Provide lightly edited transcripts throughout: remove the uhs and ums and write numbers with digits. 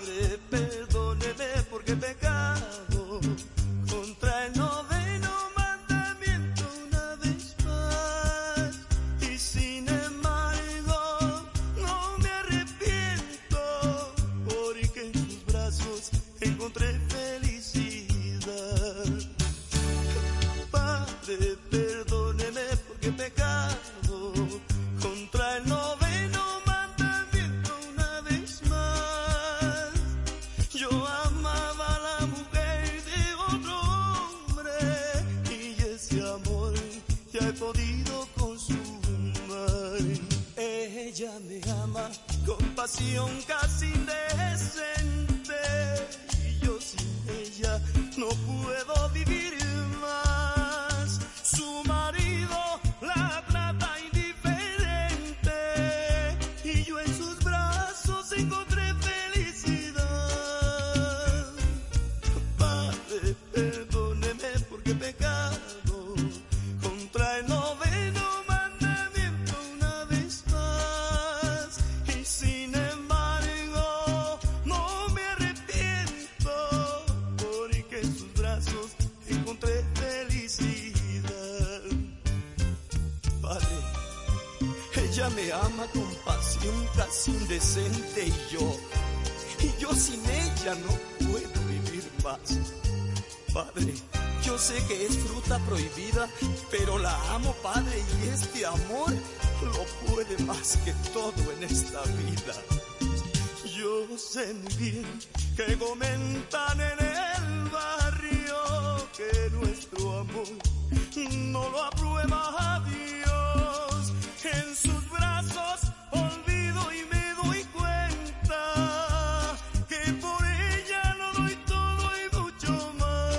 Padre, perdóneme porque he pecado contra el noveno mandamiento una vez más. Y sin embargo no me arrepiento, porque en sus brazos encontré felicidad. Padre, perdóneme porque he pecado contra el noveno mandamiento una vez más. Yo amaba a la mujer de otro hombre y ese amor ya he podido consumar. Ella me ama con pasión casi indecente y yo sin ella no puedo vivir más. Su marido la trata indiferente y yo en sus brazos encontré felicidad. Padre, perdóneme porque he pecado contra el noveno mandamiento una vez más. Y sin embargo no me arrepiento, porque en sus brazos encontré felicidad. Padre, ella me ama con pasión casi indecente y yo sin ella no puedo vivir más. Padre, yo sé que es fruta prohibida, pero la amo, Padre, y este amor lo puede más que todo en esta vida. Yo sé muy bien que comentan en el barrio que nuestro amor no lo aprueba a Dios. En sus brazos olvido y me doy cuenta que por ella lo doy todo y mucho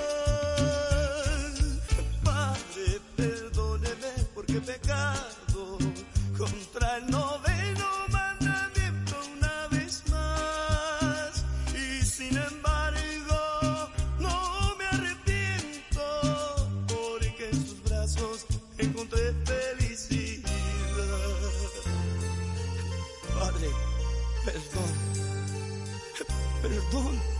más. Padre, perdóneme porque he pecado contra el noveno mandamiento una vez más. Y sin embargo no me arrepiento, porque en sus brazos encontré felicidad. Padre, perdón,